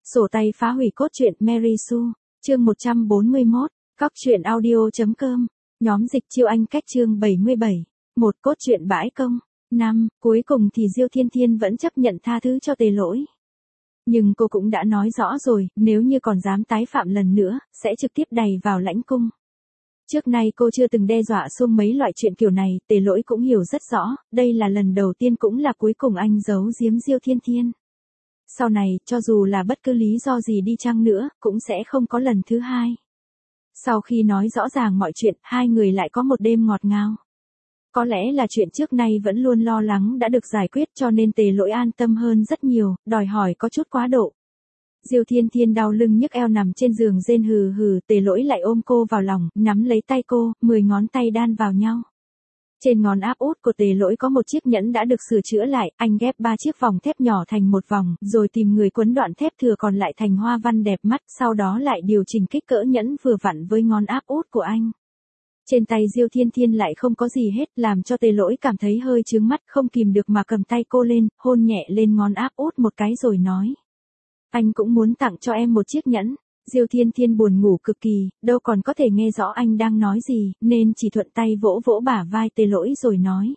Sổ tay phá hủy cốt truyện Mary Sue, chương 141, cóc-truyện-audio.com, nhóm dịch chiêu Anh cách chương 77, một cốt truyện bãi công. 5. Cuối cùng thì Diêu Thiên Thiên vẫn chấp nhận tha thứ cho Tề Lỗi. Nhưng cô cũng đã nói rõ rồi, nếu như còn dám tái phạm lần nữa, sẽ trực tiếp đày vào lãnh cung. Trước nay cô chưa từng đe dọa xung mấy loại chuyện kiểu này, Tề Lỗi cũng hiểu rất rõ, đây là lần đầu tiên cũng là cuối cùng anh giấu giếm Diêu Thiên Thiên. Sau này, cho dù là bất cứ lý do gì đi chăng nữa, cũng sẽ không có lần thứ hai. Sau khi nói rõ ràng mọi chuyện, hai người lại có một đêm ngọt ngào. Có lẽ là chuyện trước nay vẫn luôn lo lắng đã được giải quyết cho nên Tề Lỗi an tâm hơn rất nhiều, đòi hỏi có chút quá độ. Diêu Thiên Thiên đau lưng nhức eo nằm trên giường rên hừ hừ, Tề Lỗi lại ôm cô vào lòng, nắm lấy tay cô, 10 ngón tay đan vào nhau. Trên ngón áp út của Tề Lỗi có một chiếc nhẫn đã được sửa chữa lại, anh ghép 3 chiếc vòng thép nhỏ thành một vòng, rồi tìm người quấn đoạn thép thừa còn lại thành hoa văn đẹp mắt, sau đó lại điều chỉnh kích cỡ nhẫn vừa vặn với ngón áp út của anh. Trên tay Diêu Thiên Thiên lại không có gì hết, làm cho Tề Lỗi cảm thấy hơi chướng mắt, không kìm được mà cầm tay cô lên, hôn nhẹ lên ngón áp út một cái rồi nói. Anh cũng muốn tặng cho em một chiếc nhẫn. Diêu Thiên Thiên buồn ngủ cực kỳ, đâu còn có thể nghe rõ anh đang nói gì, nên chỉ thuận tay vỗ vỗ bả vai Tề Lỗi rồi nói.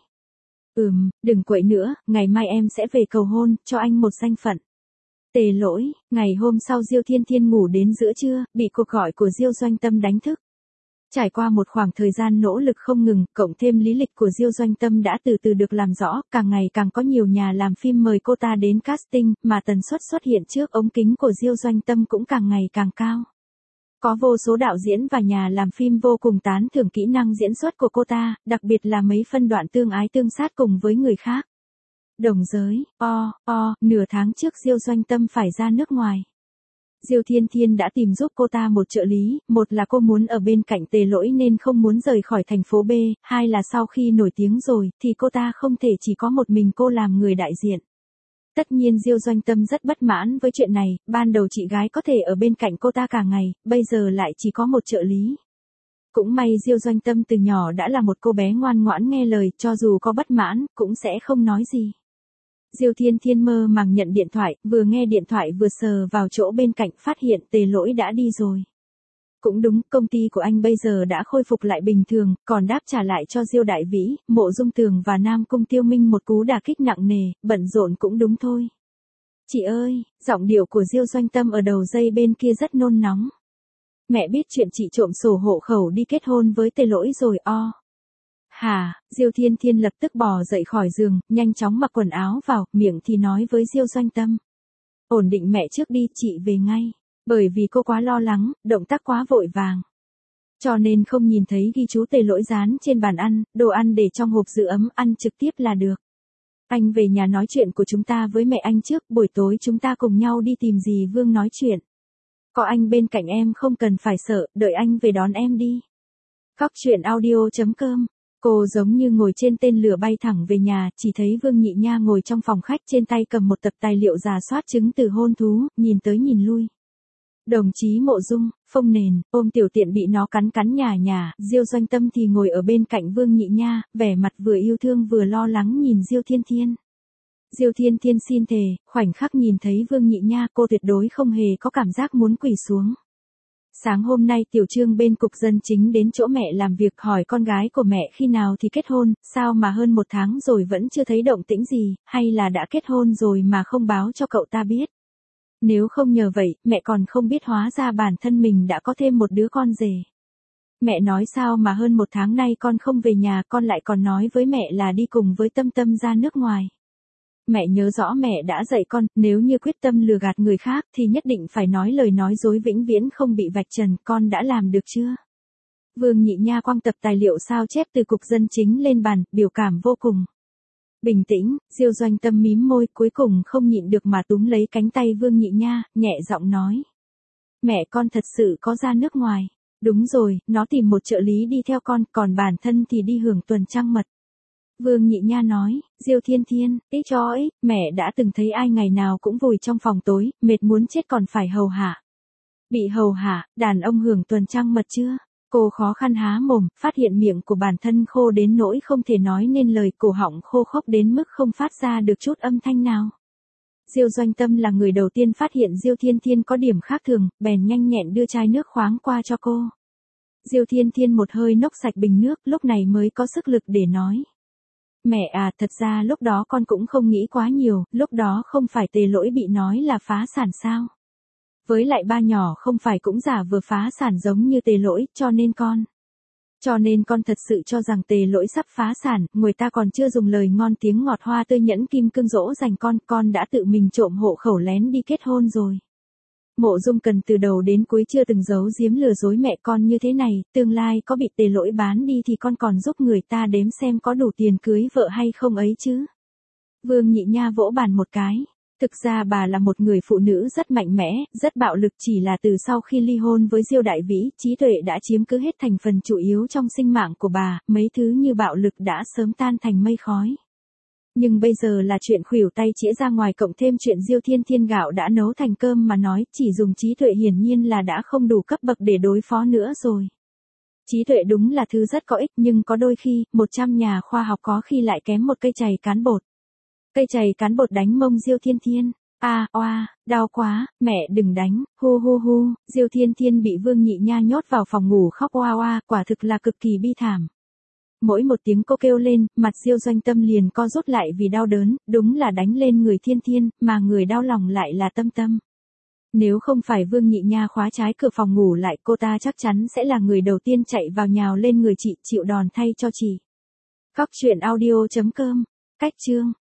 Đừng quậy nữa, ngày mai em sẽ về cầu hôn, cho anh một danh phận. Tề Lỗi, ngày hôm sau Diêu Thiên Thiên ngủ đến giữa trưa, bị cuộc gọi của Diêu Doanh Tâm đánh thức. Trải qua một khoảng thời gian nỗ lực không ngừng, cộng thêm lý lịch của Diêu Doanh Tâm đã từ từ được làm rõ, càng ngày càng có nhiều nhà làm phim mời cô ta đến casting, mà tần suất xuất hiện trước ống kính của Diêu Doanh Tâm cũng càng ngày càng cao. Có vô số đạo diễn và nhà làm phim vô cùng tán thưởng kỹ năng diễn xuất của cô ta, đặc biệt là mấy phân đoạn tương ái tương sát cùng với người khác. Đồng giới, nửa tháng trước Diêu Doanh Tâm phải ra nước ngoài. Diêu Thiên Thiên đã tìm giúp cô ta một trợ lý, một là cô muốn ở bên cạnh Tề Lỗi nên không muốn rời khỏi thành phố B, hai là sau khi nổi tiếng rồi, thì cô ta không thể chỉ có một mình cô làm người đại diện. Tất nhiên Diêu Doanh Tâm rất bất mãn với chuyện này, ban đầu chị gái có thể ở bên cạnh cô ta cả ngày, bây giờ lại chỉ có một trợ lý. Cũng may Diêu Doanh Tâm từ nhỏ đã là một cô bé ngoan ngoãn nghe lời, cho dù có bất mãn, cũng sẽ không nói gì. Diêu Thiên Thiên mơ màng nhận điện thoại, vừa nghe điện thoại vừa sờ vào chỗ bên cạnh phát hiện Tề Lỗi đã đi rồi. Cũng đúng, công ty của anh bây giờ đã khôi phục lại bình thường, còn đáp trả lại cho Diêu Đại Vĩ, Mộ Dung Tường và Nam Cung Tiêu Minh một cú đả kích nặng nề, bận rộn cũng đúng thôi. Chị ơi, giọng điệu của Diêu Doanh Tâm ở đầu dây bên kia rất nôn nóng. Mẹ biết chuyện chị trộm sổ hộ khẩu đi kết hôn với Tề Lỗi rồi Hả, Diêu Thiên Thiên lập tức bò dậy khỏi giường, nhanh chóng mặc quần áo vào, miệng thì nói với Diêu Doanh Tâm. Ổn định mẹ trước đi, chị về ngay. Bởi vì cô quá lo lắng, động tác quá vội vàng. Cho nên không nhìn thấy ghi chú Tề Lỗi dán trên bàn ăn, đồ ăn để trong hộp giữ ấm, ăn trực tiếp là được. Anh về nhà nói chuyện của chúng ta với mẹ anh trước, buổi tối chúng ta cùng nhau đi tìm dì Vương nói chuyện. Có anh bên cạnh em không cần phải sợ, đợi anh về đón em đi. cóc-truyện-audio.com. Cô giống như ngồi trên tên lửa bay thẳng về nhà, chỉ thấy Vương Nhị Nha ngồi trong phòng khách trên tay cầm một tập tài liệu rà soát chứng từ hôn thú, nhìn tới nhìn lui. Đồng chí Mộ Dung, phông nền, ôm tiểu tiện bị nó cắn nhả, Diêu Doanh Tâm thì ngồi ở bên cạnh Vương Nhị Nha, vẻ mặt vừa yêu thương vừa lo lắng nhìn Diêu Thiên Thiên. Diêu Thiên Thiên xin thề, khoảnh khắc nhìn thấy Vương Nhị Nha cô tuyệt đối không hề có cảm giác muốn quỳ xuống. Sáng hôm nay Tiểu Trương bên cục dân chính đến chỗ mẹ làm việc hỏi con gái của mẹ khi nào thì kết hôn, sao mà hơn 1 tháng rồi vẫn chưa thấy động tĩnh gì, hay là đã kết hôn rồi mà không báo cho cậu ta biết. Nếu không nhờ vậy, mẹ còn không biết hóa ra bản thân mình đã có thêm một đứa con rể. Mẹ nói sao mà hơn 1 tháng nay con không về nhà, con lại còn nói với mẹ là đi cùng với Tâm Tâm ra nước ngoài. Mẹ nhớ rõ mẹ đã dạy con, nếu như quyết tâm lừa gạt người khác thì nhất định phải nói lời nói dối vĩnh viễn không bị vạch trần, con đã làm được chưa? Vương Nhị Nha quăng tập tài liệu sao chép từ cục dân chính lên bàn, biểu cảm vô cùng. Bình tĩnh, Diêu Doanh Tâm mím môi, cuối cùng không nhịn được mà túm lấy cánh tay Vương Nhị Nha, nhẹ giọng nói. Mẹ con thật sự có ra nước ngoài. Đúng rồi, nó tìm một trợ lý đi theo con, còn bản thân thì đi hưởng tuần trăng mật. Vương Nhị Nha nói, Diêu Thiên Thiên, mẹ đã từng thấy ai ngày nào cũng vùi trong phòng tối, mệt muốn chết còn phải hầu hạ. Bị hầu hạ, đàn ông hưởng tuần trăng mật chưa? Cô khó khăn há mồm, phát hiện miệng của bản thân khô đến nỗi không thể nói nên lời, cổ họng khô khốc đến mức không phát ra được chút âm thanh nào. Diêu Doanh Tâm là người đầu tiên phát hiện Diêu Thiên Thiên có điểm khác thường, bèn nhanh nhẹn đưa chai nước khoáng qua cho cô. Diêu Thiên Thiên một hơi nốc sạch bình nước, lúc này mới có sức lực để nói. Mẹ à, thật ra lúc đó con cũng không nghĩ quá nhiều, lúc đó không phải Tề Lỗi bị nói là phá sản sao. Với lại ba nhỏ không phải cũng giả vừa phá sản giống như Tề Lỗi, cho nên con thật sự cho rằng Tề Lỗi sắp phá sản, người ta còn chưa dùng lời ngon tiếng ngọt hoa tươi nhẫn kim cương dỗ dành con đã tự mình trộm hộ khẩu lén đi kết hôn rồi. Mộ Dung Cần từ đầu đến cuối chưa từng giấu giếm lừa dối mẹ con như thế này, tương lai có bị Tề Lỗi bán đi thì con còn giúp người ta đếm xem có đủ tiền cưới vợ hay không ấy chứ. Vương Nhị Nha vỗ bàn một cái. Thực ra bà là một người phụ nữ rất mạnh mẽ, rất bạo lực, chỉ là từ sau khi ly hôn với Diêu Đại Vĩ, trí tuệ đã chiếm cứ hết thành phần chủ yếu trong sinh mạng của bà, mấy thứ như bạo lực đã sớm tan thành mây khói. Nhưng bây giờ là chuyện khuỷu tay chĩa ra ngoài cộng thêm chuyện Diêu Thiên Thiên gạo đã nấu thành cơm mà nói, chỉ dùng trí tuệ hiển nhiên là đã không đủ cấp bậc để đối phó nữa rồi. Trí tuệ đúng là thứ rất có ích, nhưng có đôi khi, 100 nhà khoa học có khi lại kém một cây chày cán bột. Cây chày cán bột đánh mông Diêu Thiên Thiên. Oa, đau quá, mẹ đừng đánh, hu hu hu. Diêu Thiên Thiên bị Vương Nhị Nha nhốt vào phòng ngủ khóc oa oa, quả thực là cực kỳ bi thảm. Mỗi một tiếng cô kêu lên, mặt Diêu Doanh Tâm liền co rút lại vì đau đớn, đúng là đánh lên người Thiên Thiên, mà người đau lòng lại là Tâm Tâm. Nếu không phải Vương Nhị Nha khóa trái cửa phòng ngủ lại, cô ta chắc chắn sẽ là người đầu tiên chạy vào nhào lên người chị, chịu đòn thay cho chị. Cóc truyện audio.com. Cách chương